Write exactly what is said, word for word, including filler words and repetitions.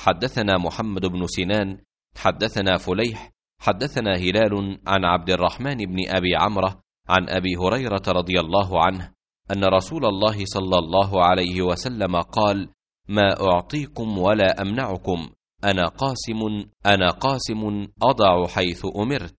حدثنا محمد بن سنان حدثنا فليح حدثنا هلال عن عبد الرحمن بن أبي عمرة عن أبي هريرة رضي الله عنه أن رسول الله صلى الله عليه وسلم قال: ما أعطيكم ولا أمنعكم، أنا قاسم أنا قاسم أضع حيث أمرت.